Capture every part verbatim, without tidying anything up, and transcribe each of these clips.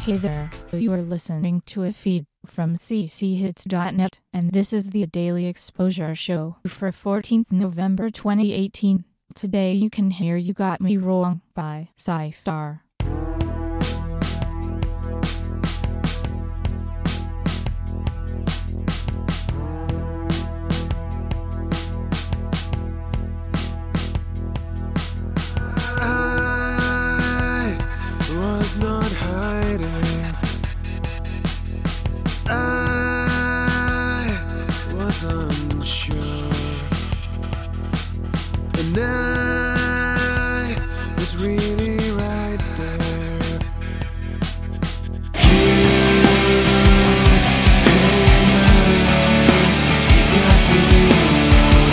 Hey there, you are listening to a feed from c c hits dot net, and this is the Daily Exposure Show for fourteenth November twenty eighteen. Today you can hear You Got Me Wrong by Sci-Star. Was not hiding. I was unsure, and I was really right there. You, hey man, you got me wrong.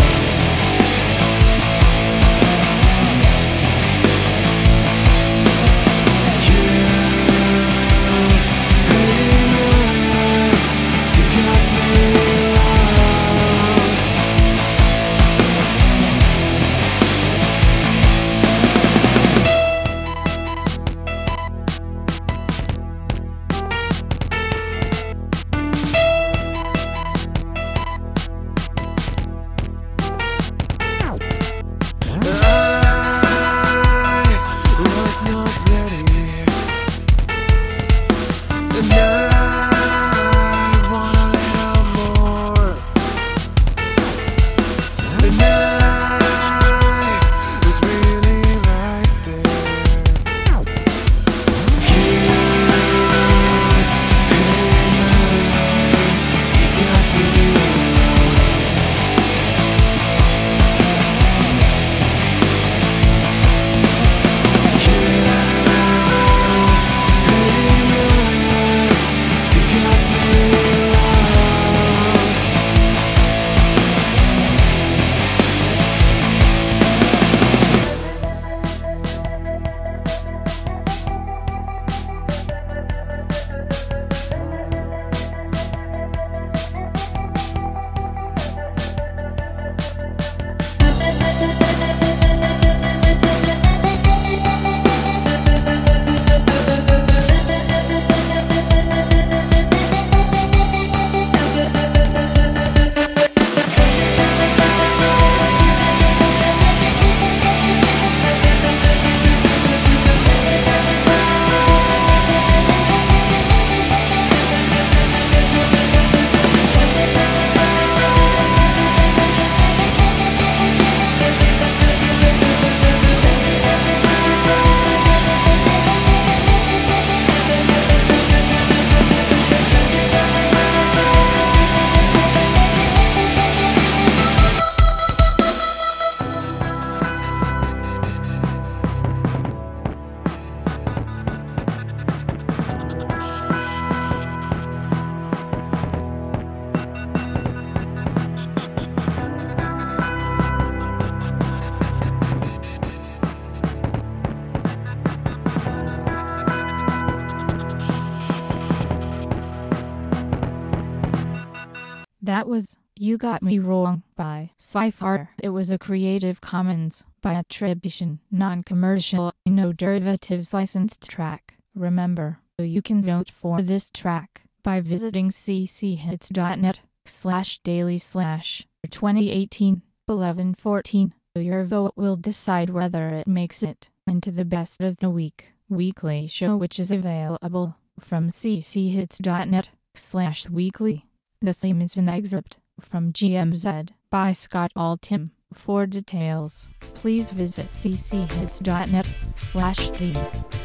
That was You Got Me Wrong by Sci-Star. It was a Creative Commons by attribution, non-commercial, no derivatives licensed track. Remember, you can vote for this track by visiting c c hits dot net slash daily slash twenty eighteen eleven fourteen. Your vote will decide whether it makes it into the best of the week weekly show, which is available from c c hits dot net slash weekly. The theme is an excerpt from G M Z by Scott Altham. For details, please visit c c hits dot net slash theme.